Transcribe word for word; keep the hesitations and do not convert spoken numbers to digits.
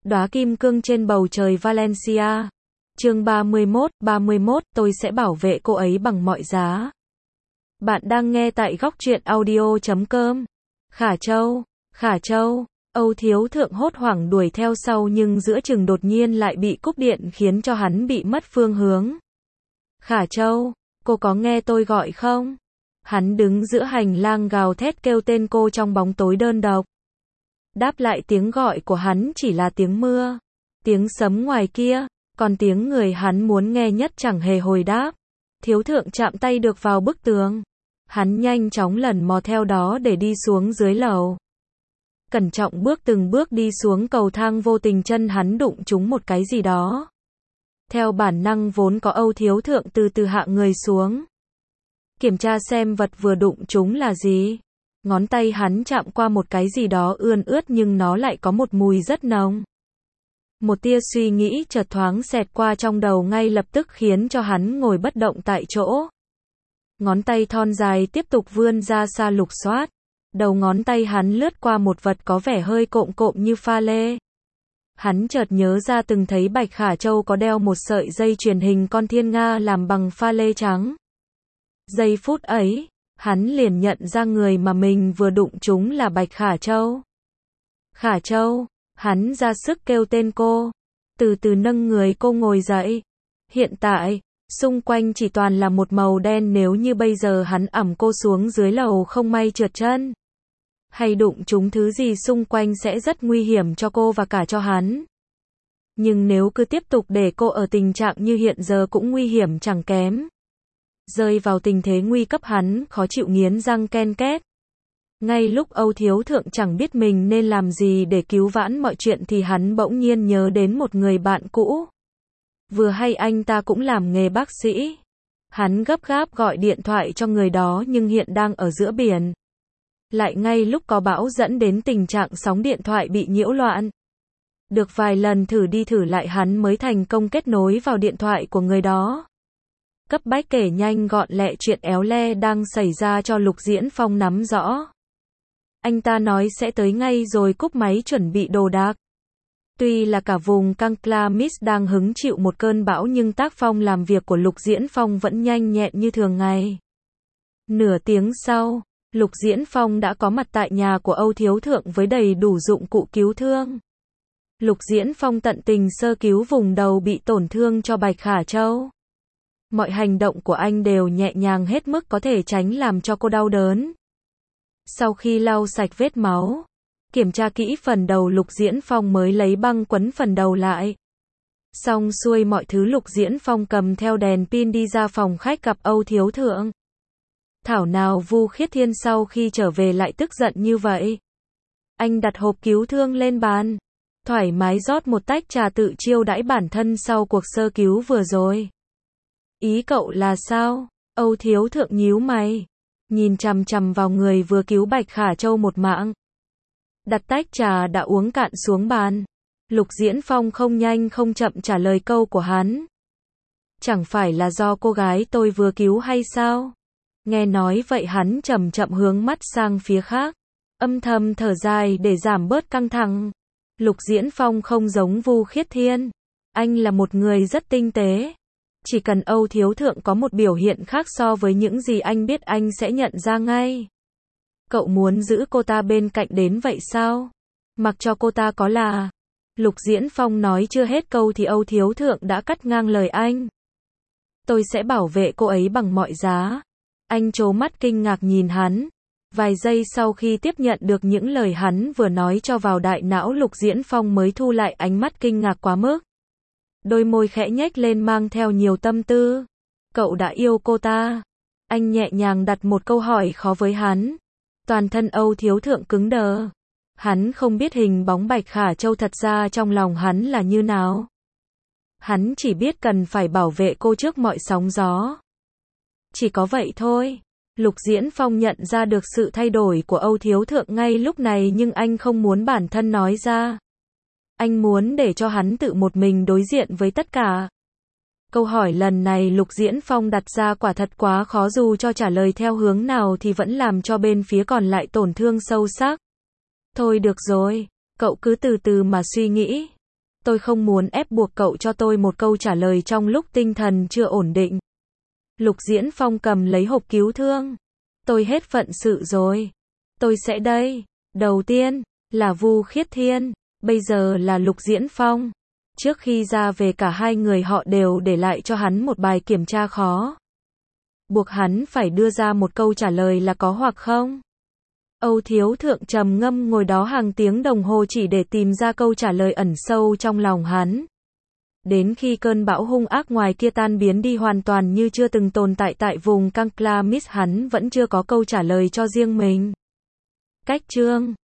Đóa kim cương trên bầu trời Valencia. Chương ba mươi mốt, ba mươi mốt, tôi sẽ bảo vệ cô ấy bằng mọi giá. Bạn đang nghe tại góc truyện audio chấm com. Khả Châu, Khả Châu, Âu Thiếu Thượng hốt hoảng đuổi theo sau nhưng giữa chừng đột nhiên lại bị cúp điện khiến cho hắn bị mất phương hướng. Khả Châu, cô có nghe tôi gọi không? Hắn đứng giữa hành lang gào thét kêu tên cô trong bóng tối đơn độc. Đáp lại tiếng gọi của hắn chỉ là tiếng mưa, tiếng sấm ngoài kia, còn tiếng người hắn muốn nghe nhất chẳng hề hồi đáp. Thiếu Thượng chạm tay được vào bức tường. Hắn nhanh chóng lần mò theo đó để đi xuống dưới lầu. Cẩn trọng bước từng bước đi xuống cầu thang, vô tình chân hắn đụng trúng một cái gì đó. Theo bản năng vốn có, Âu Thiếu Thượng từ từ hạ người xuống. Kiểm tra xem vật vừa đụng trúng là gì. Ngón tay hắn chạm qua một cái gì đó ươn ướt nhưng nó lại có một mùi rất nồng. Một tia suy nghĩ chợt thoáng xẹt qua trong đầu, ngay lập tức khiến cho hắn ngồi bất động tại chỗ. Ngón tay thon dài tiếp tục vươn ra xa lục soát. Đầu ngón tay hắn lướt qua một vật có vẻ hơi cộm cộm như pha lê. Hắn chợt nhớ ra từng thấy Bạch Khả Châu có đeo một sợi dây chuyền hình con thiên nga làm bằng pha lê trắng. Giây phút ấy, hắn liền nhận ra người mà mình vừa đụng trúng là Bạch Khả Châu. Khả Châu, hắn ra sức kêu tên cô, từ từ nâng người cô ngồi dậy. Hiện tại, xung quanh chỉ toàn là một màu đen, nếu như bây giờ hắn ẵm cô xuống dưới lầu không may trượt chân, hay đụng trúng thứ gì xung quanh sẽ rất nguy hiểm cho cô và cả cho hắn. Nhưng nếu cứ tiếp tục để cô ở tình trạng như hiện giờ cũng nguy hiểm chẳng kém. Rơi vào tình thế nguy cấp, hắn khó chịu nghiến răng ken két. Ngay lúc Âu Thiếu Thượng chẳng biết mình nên làm gì để cứu vãn mọi chuyện thì hắn bỗng nhiên nhớ đến một người bạn cũ. Vừa hay anh ta cũng làm nghề bác sĩ. Hắn gấp gáp gọi điện thoại cho người đó nhưng hiện đang ở giữa biển. Lại ngay lúc có bão dẫn đến tình trạng sóng điện thoại bị nhiễu loạn. Được vài lần thử đi thử lại hắn mới thành công kết nối vào điện thoại của người đó. Cấp bách kể nhanh gọn lẹ chuyện éo le đang xảy ra cho Lục Diễn Phong nắm rõ. Anh ta nói sẽ tới ngay rồi cúp máy chuẩn bị đồ đạc. Tuy là cả vùng Cangklamis đang hứng chịu một cơn bão nhưng tác phong làm việc của Lục Diễn Phong vẫn nhanh nhẹn như thường ngày. Nửa tiếng sau, Lục Diễn Phong đã có mặt tại nhà của Âu Thiếu Thượng với đầy đủ dụng cụ cứu thương. Lục Diễn Phong tận tình sơ cứu vùng đầu bị tổn thương cho Bạch Khả Châu. Mọi hành động của anh đều nhẹ nhàng hết mức có thể, tránh làm cho cô đau đớn. Sau khi lau sạch vết máu, kiểm tra kỹ phần đầu, Lục Diễn Phong mới lấy băng quấn phần đầu lại. Xong xuôi mọi thứ, Lục Diễn Phong cầm theo đèn pin đi ra phòng khách gặp Âu Thiếu Thượng. Thảo nào Vu Khiết Thiên sau khi trở về lại tức giận như vậy. Anh đặt hộp cứu thương lên bàn, thoải mái rót một tách trà tự chiêu đãi bản thân sau cuộc sơ cứu vừa rồi. Ý cậu là sao? Âu Thiếu Thượng nhíu mày, nhìn chằm chằm vào người vừa cứu Bạch Khả Châu một mạng. Đặt tách trà đã uống cạn xuống bàn. Lục Diễn Phong không nhanh không chậm trả lời câu của hắn. Chẳng phải là do cô gái tôi vừa cứu hay sao? Nghe nói vậy hắn chậm chậm hướng mắt sang phía khác, âm thầm thở dài để giảm bớt căng thẳng. Lục Diễn Phong không giống Vu Khiết Thiên. Anh là một người rất tinh tế. Chỉ cần Âu Thiếu Thượng có một biểu hiện khác so với những gì anh biết, anh sẽ nhận ra ngay. Cậu muốn giữ cô ta bên cạnh đến vậy sao? Mặc cho cô ta có là... Lục Diễn Phong nói chưa hết câu thì Âu Thiếu Thượng đã cắt ngang lời anh. Tôi sẽ bảo vệ cô ấy bằng mọi giá. Anh trố mắt kinh ngạc nhìn hắn. Vài giây sau khi tiếp nhận được những lời hắn vừa nói cho vào đại não, Lục Diễn Phong mới thu lại ánh mắt kinh ngạc quá mức. Đôi môi khẽ nhếch lên mang theo nhiều tâm tư. Cậu đã yêu cô ta? Anh nhẹ nhàng đặt một câu hỏi khó với hắn. Toàn thân Âu Thiếu Thượng cứng đờ. Hắn không biết hình bóng Bạch Khả Châu thật ra trong lòng hắn là như nào. Hắn chỉ biết cần phải bảo vệ cô trước mọi sóng gió. Chỉ có vậy thôi. Lục Diễn Phong nhận ra được sự thay đổi của Âu Thiếu Thượng ngay lúc này nhưng anh không muốn bản thân nói ra. Anh muốn để cho hắn tự một mình đối diện với tất cả. Câu hỏi lần này Lục Diễn Phong đặt ra quả thật quá khó, dù cho trả lời theo hướng nào thì vẫn làm cho bên phía còn lại tổn thương sâu sắc. Thôi được rồi, cậu cứ từ từ mà suy nghĩ. Tôi không muốn ép buộc cậu cho tôi một câu trả lời trong lúc tinh thần chưa ổn định. Lục Diễn Phong cầm lấy hộp cứu thương. Tôi hết phận sự rồi. Tôi sẽ đây. Đầu tiên, là Vu Khiết Thiên. Bây giờ là Lục Diễn Phong. Trước khi ra về cả hai người họ đều để lại cho hắn một bài kiểm tra khó. Buộc hắn phải đưa ra một câu trả lời là có hoặc không. Âu Thiếu Thượng trầm ngâm ngồi đó hàng tiếng đồng hồ chỉ để tìm ra câu trả lời ẩn sâu trong lòng hắn. Đến khi cơn bão hung ác ngoài kia tan biến đi hoàn toàn như chưa từng tồn tại tại vùng Kangklamis, hắn vẫn chưa có câu trả lời cho riêng mình. Cách chương